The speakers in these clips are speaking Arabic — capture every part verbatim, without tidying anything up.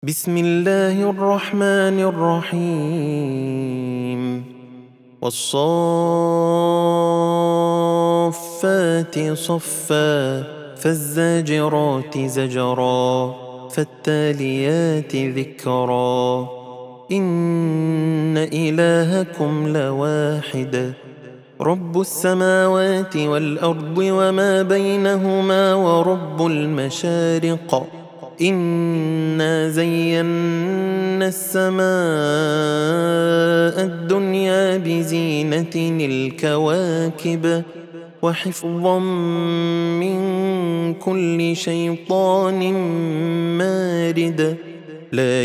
بسم الله الرحمن الرحيم والصافات صفا فالزاجرات زجرا فالتاليات ذكرا إن إلهكم لواحد رب السماوات والأرض وما بينهما ورب المشارق إنا زينا السماء الدنيا بزينة الكواكب وحفظا من كل شيطان مارد لا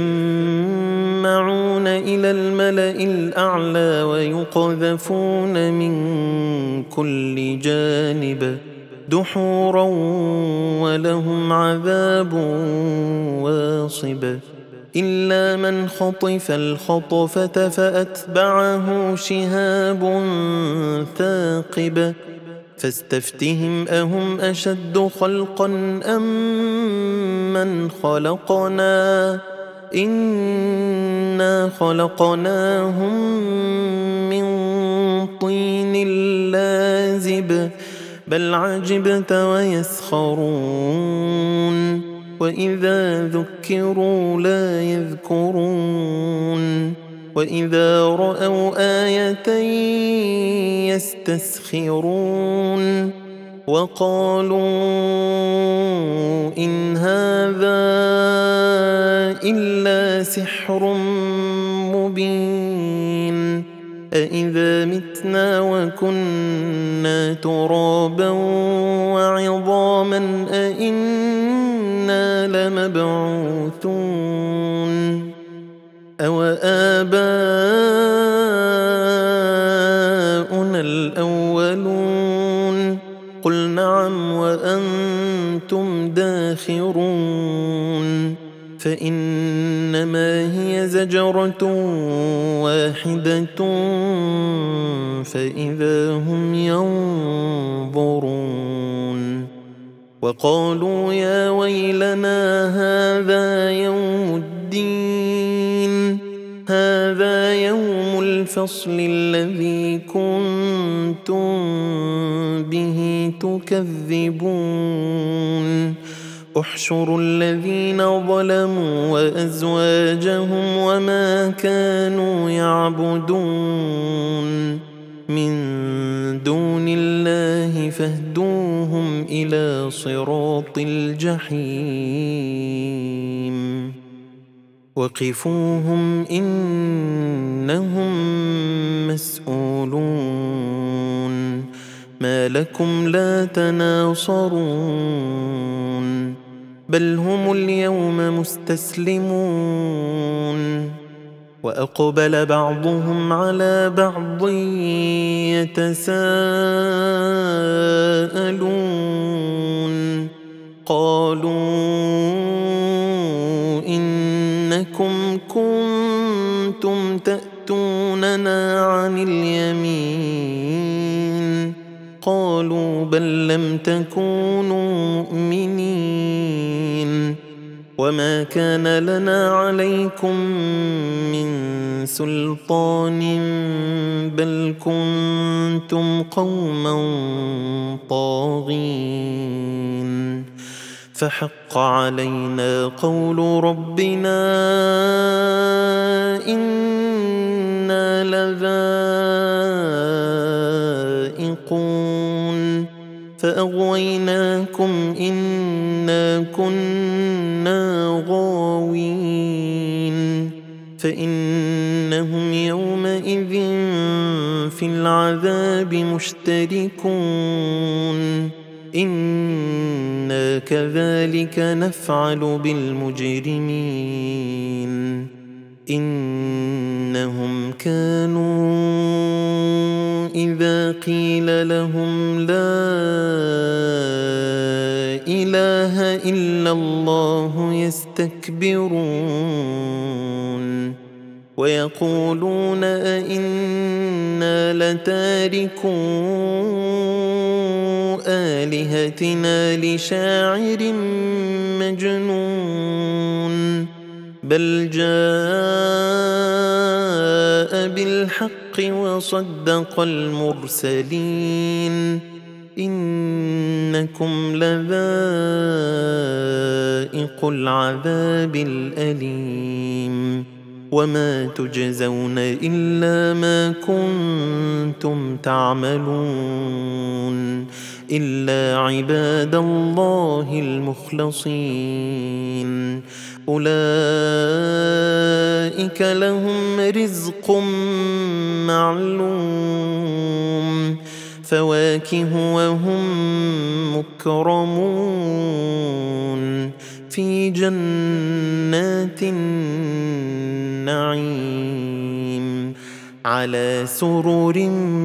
يسمعون إلى الملأ الأعلى ويقذفون من كل جانب دحورا ولهم عذاب واصب إلا من خطف الخطفة فأتبعه شهاب ثاقب فاستفتهم أهم أشد خلقا أم من خلقنا إنا خلقناهم من طين لازب بل عجبت ويسخرون وإذا ذكروا لا يذكرون وإذا رأوا آية يستسخرون وقالوا إن هذا إلا سحر مبين أإذا متنا وكنا ترابا وعظاما أإنا لمبعوثون أو آباؤنا الأولون قل نعم وأنتم داخرون فإنما هي زجرة واحدة فإذا هم ينظرون وقالوا يا ويلنا هذا يوم الدين هذا يوم الفصل الذي كنتم به تكذبون احشروا الذين ظلموا وأزواجهم وما كانوا يعبدون من دون الله فاهدوهم إلى صراط الجحيم وقفوهم إنهم مسؤولون ما لكم لا تناصرون بل هم اليوم مستسلمون وأقبل بعضهم على بعض يتساءلون قالوا إنكم كنتم تأتوننا عن اليمين قالوا بل لم تكونوا مؤمنين وما كان لنا عليكم من سلطان بل كنتم قوما طاغين فحق علينا قول ربنا إنا لذائقون فأغويناكم إنا كنا غاوين فإنهم يومئذ في العذاب مشتركون إنا كذلك نفعل بالمجرمين إنهم كانوا إذا قيل لهم لا إله إلا الله يستكبرون ويقولون أئنا لتاركو آلهتنا لشاعر مجنون بل جاء بالحق وصدق المرسلين إنكم لذائق العذاب الأليم وما تجزون إلا ما كنتم تعملون إلا عباد الله المخلصين أولئك لهم رزق معلوم فواكه وهم مكرمون في جنات النعيم على سرر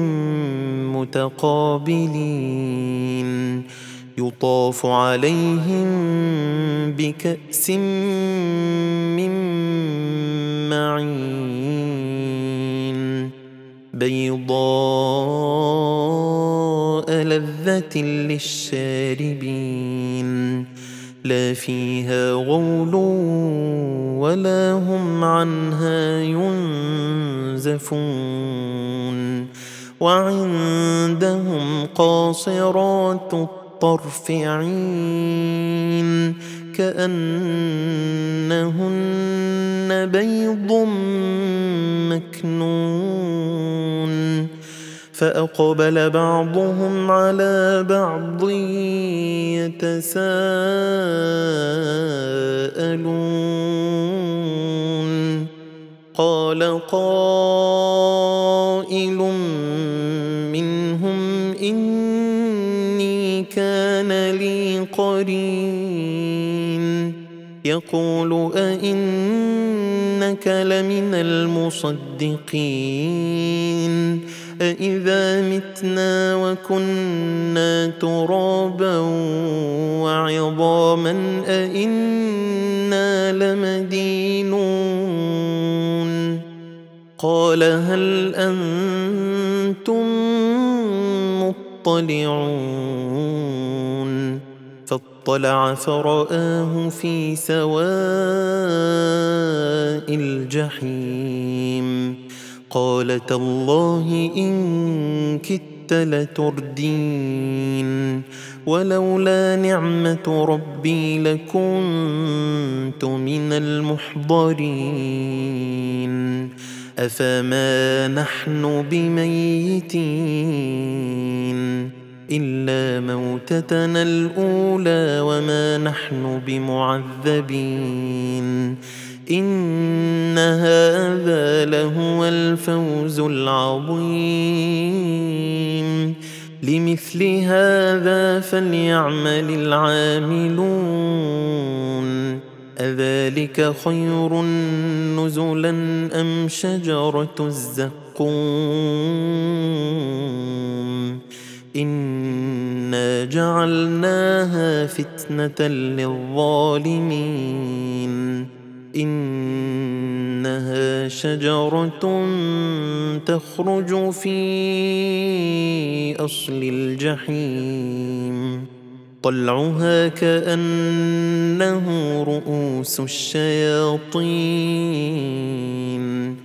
متقابلين يطاف عليهم بكأس من معين بيضاء لذة للشاربين لا فيها غول ولا هم عنها ينزفون وعندهم قاصرات الطرف عين كأنهن بيض مكنون فأقبل بعضهم على بعض يتساءلون قال قائل منهم إني كان لي قرين يقول أئنك لمن المصدقين أإذا متنا وكنا ترابا وعظاما أإنا لمدينون قال هل أنتم مطلعون فاطلع فرآه في سواء الجحيم قال تالله إن كدت لتردين ولولا نعمة ربي لكنت من المحضرين أفما نحن بميتين إلا موتتنا الأولى وما نحن بمعذبين إن هذا لهو الفوز العظيم لمثل هذا فليعمل العاملون أذلك خير نزلا أم شجرة الزقوم إنا جعلناها فتنة للظالمين إنها شجرة تخرج في أصل الجحيم طلعها كأنه رؤوس الشياطين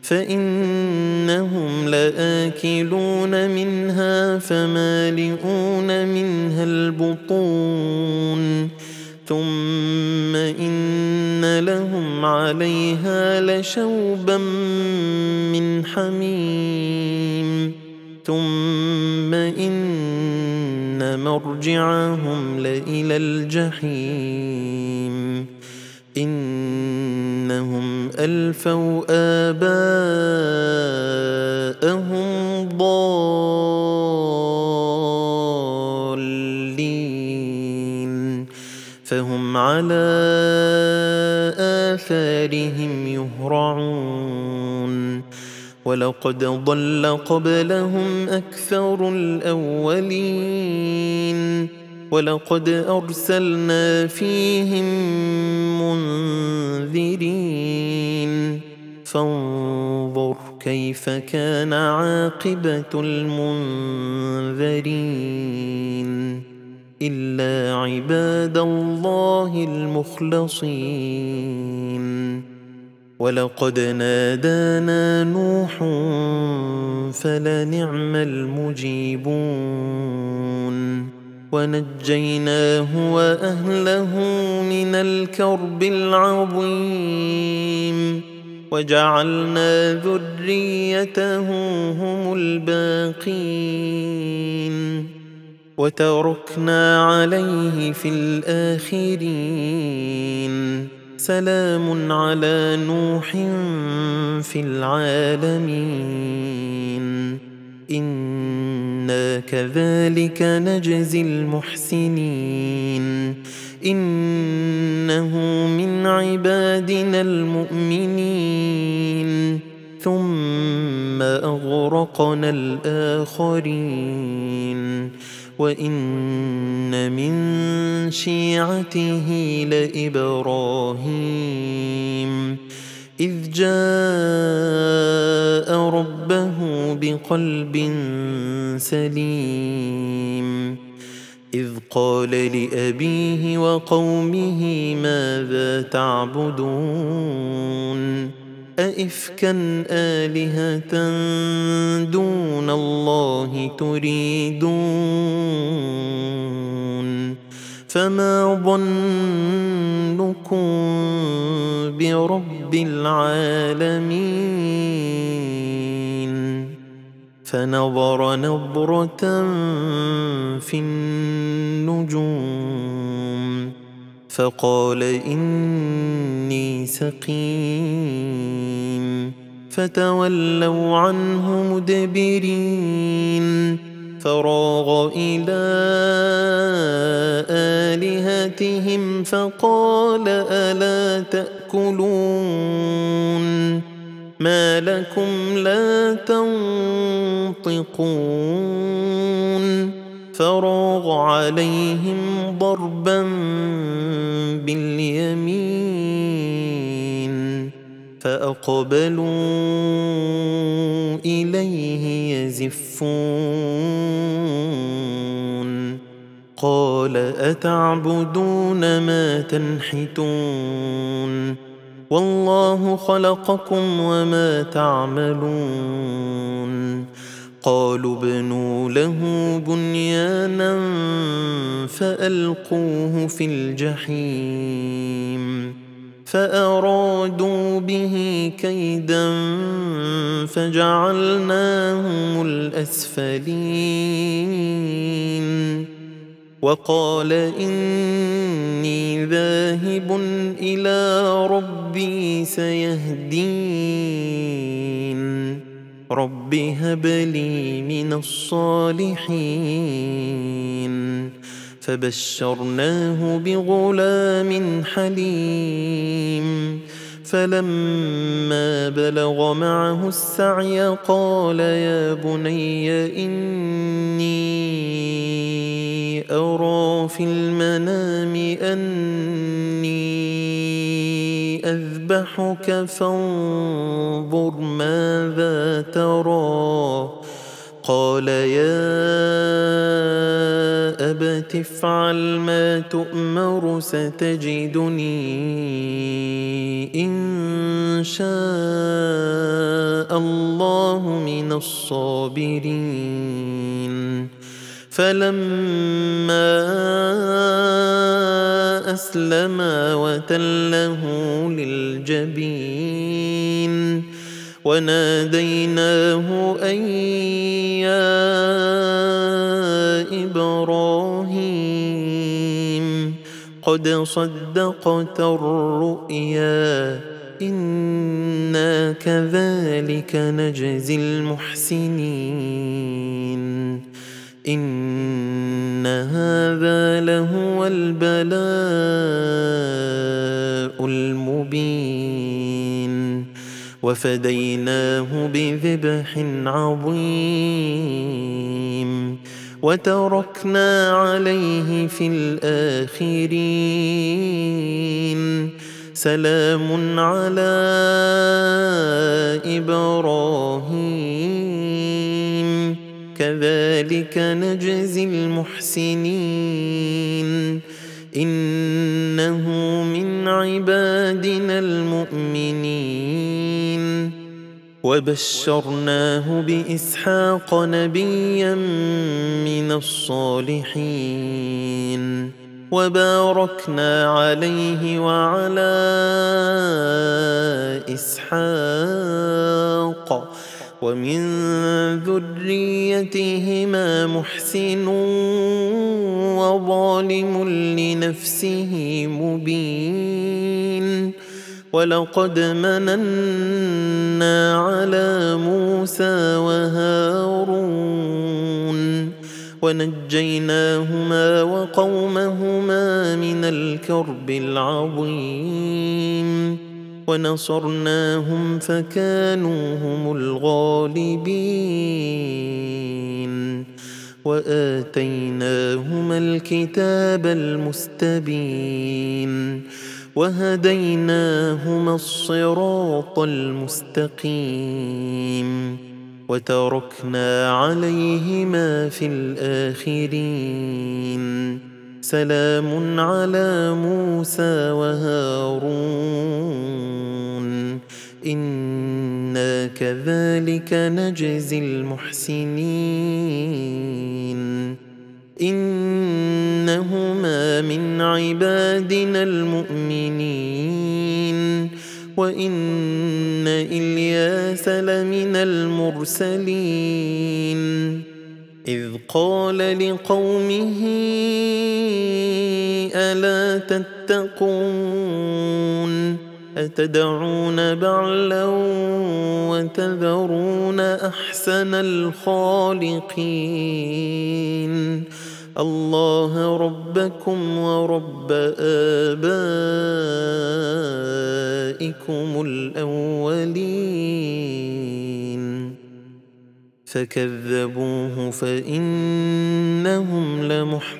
فإنهم لآكلون منها فمالئون منها البطون ثم إن لهم عليها لشوبا من حميم ثم إن مرجعهم لإلى الجحيم إنهم ألفوا آباءهم ضالين فهم على آثارهم يهرعون ولقد ضل قبلهم أكثر الأولين ولقد أرسلنا فيهم منذرين فانظر كيف كان عاقبة المنذرين إلا عباد الله المخلصين ولقد نادانا نوح فلنعم المجيبون ونجيناه وأهله من الكرب العظيم وجعلنا ذريته هم الباقين وتركنا عليه في الآخرين سلام على نوح في العالمين إنا كذلك نجزي المحسنين إنه من عبادنا المؤمنين ثم أغرقنا الآخرين وإن من شيعته لإبراهيم إذ جاء ربه بقلب سليم إذ قال لأبيه وقومه ماذا تعبدون أئفكا آلهة دون الله تريدون فما ظنكم برب العالمين فنظر نظرة في النجوم فقال إني سقيم فتولوا عنه مدبرين فراغ إلى آلهتهم فقال ألا تأكلون ما لكم لا تنطقون فراغ عليهم ضربا باليمين فأقبلوا إليه يزفون قال أتعبدون ما تنحتون والله خلقكم وما تعملون قالوا ابنوا له بنيانا فألقوه في الجحيم فأرادوا به كيدا فجعلناهم الأسفلين وقال إني ذاهب إلى ربي سيهدين رب هب لي من الصالحين فبشرناه بغلام حليم فلما بلغ معه السعي قال يا بني إني أرى في المنام أني أذبحك فانظر ماذا ترى قال يا أبت افعل ما تؤمر ستجدني إن شاء الله من الصابرين فلما أسلما وتله للجبين وناديناه أن يا إبراهيم قد صدقت الرؤيا إنا كذلك نجزي المحسنين إن هذا لهو البلاء المبين وفديناه بذبح عظيم وتركنا عليه في الآخرين سلام على إبراهيم كذلك نجزي المحسنين إنه من عبادنا المؤمنين وبشرناه بإسحاق نبيا من الصالحين وباركنا عليه وعلى إسحاق ومن ذريتهما محسن وظالم لنفسه مبين ولقد مننا على موسى وهارون ونجيناهما وقومهما من الكرب العظيم ونصرناهم فكانوا هم الغالبين وآتيناهما الكتاب المستبين وهديناهما الصراط المستقيم وتركنا عليهما في الآخرين سلام على موسى وهارون إنا كذلك نجزي المحسنين إنهما من عبادنا المؤمنين وإن إلياس لمن المرسلين إذ قال لقومه ألا تتقون أتدعون بعلا وتذرون أحسن الخالقين الله ربكم ورب آبائكم الأولين فكذبوه فإنهم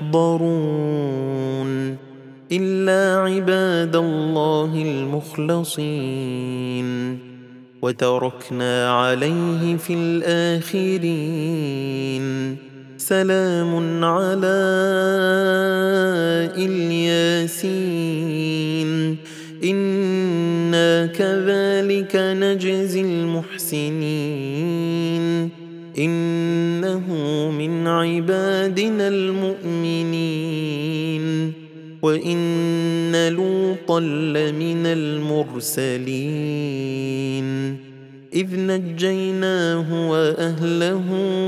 لمحضرون إلا عباد الله المخلصين وتركنا عليه في الآخرين سلام على الياسين إنا كذلك نجزي المحسنين إنه من عبادنا المؤمنين وإن لوطا لمن المرسلين إذ نجيناه وأهله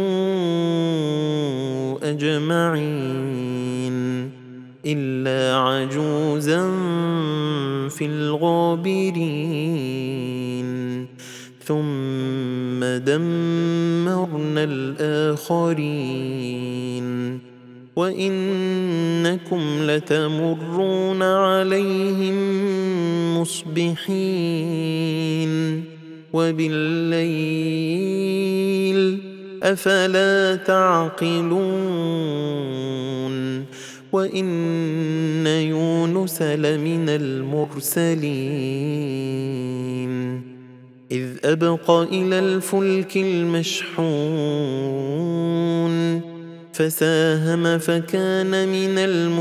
أجمعين إلا عجوزا في الغابرين ثم دمرنا الآخرين وإنكم لتمرون عليهم مصبحين وبالليل أفلا تعقلون وإن يونس لمن المرسلين إذ أبق إلى الفلك المشحون فساهم فكان من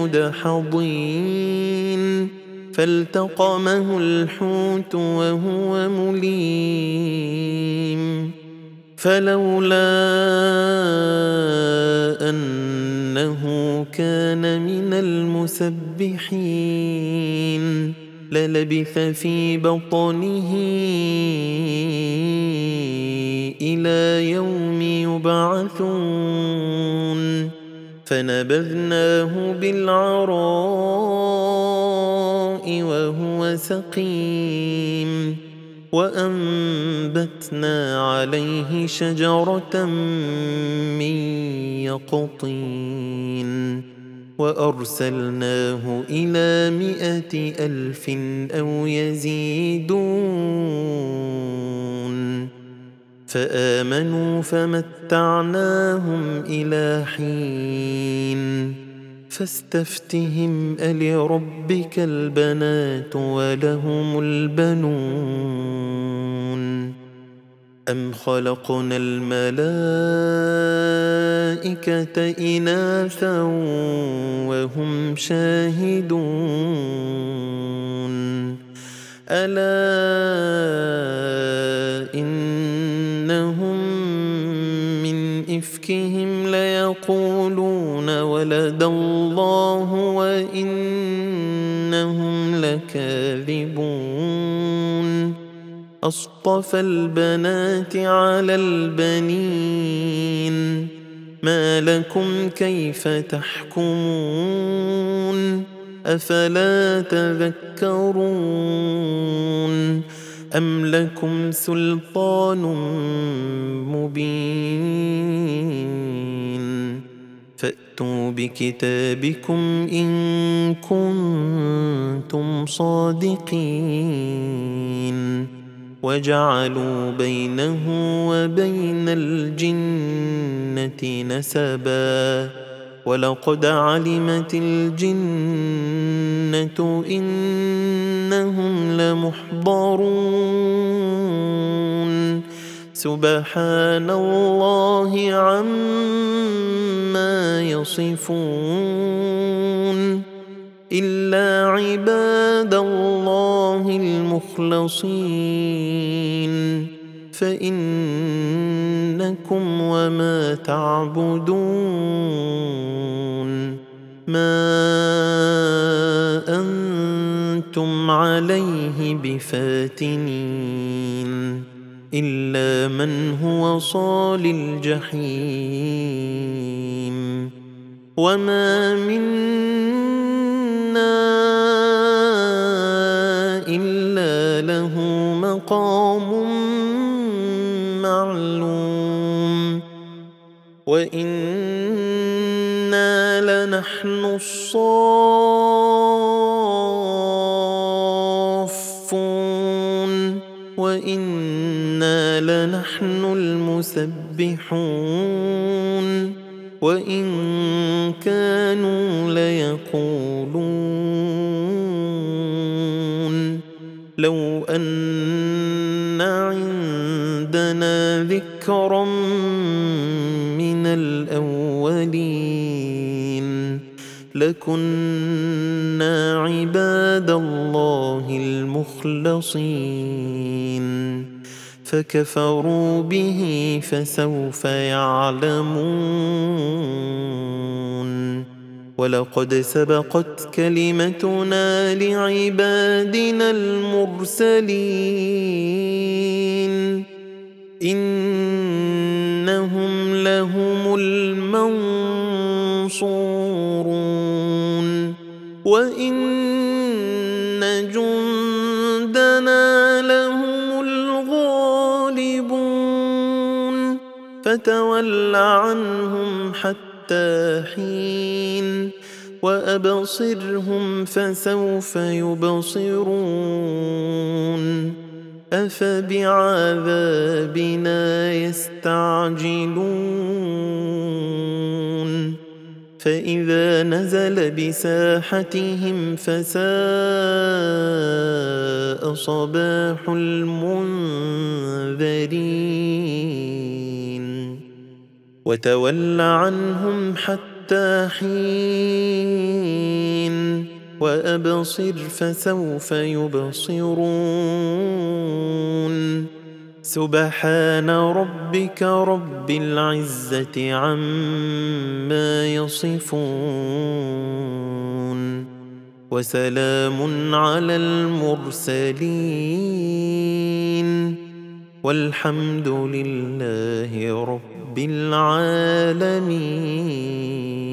المدحضين فالتقمه الحوت وهو مليم فلولا أنه كان من المسبحين للبث في بطنه إلى يوم يبعثون فنبذناه بالعراء وهو سقيم وأنبتنا عليه شجرة من يقطين وأرسلناه إلى مائة ألف أو يزيدون فآمنوا فمتعناهم إلى حين فاستفتهم ألربك البنات ولهم البنون أم خلقنا الملائكة إناثا وهم شاهدون ألا إنهم من إفكهم ليقولون ولد الله وإنهم لكاذبون أصطفى البنات على البنين ما لكم كيف تحكمون أفلا تذكرون أم لكم سلطان مبين فأتوا بكتابكم إن كنتم صادقين وجعلوا بينه وبين الجنة نسبا ولقد علمت الجنة إنهم لمحضرون سبحان الله عما يصفون إلا عباد الله المخلصين فإنكم وما تعبدون ما أنتم عليه بفاتنين إلا من هو صال الجحيم وما منا إلا له مقام معلوم وإنا لنحن الصافون وإنا لنحن المسبحون وإن كانوا ليقولون لو أن عندنا ذكرا من الأولين لكنا عباد الله المخلصين فكفروا به فسوف يعلمون ولقد سبقت كلمتنا لعبادنا المرسلين إنهم لهم المنصورون وإن جندنا لهم الغالبون فتول عنهم حتى حين وأبصرهم فسوف يبصرون أفبعذابنا يستعجلون فإذا نزل بساحتهم فساء صباح المنذرين وتول عنهم حتى حين وأبصر فسوف يبصرون سبحان ربك رب العزة عما يصفون وسلام على المرسلين والحمد لله رب العالمين.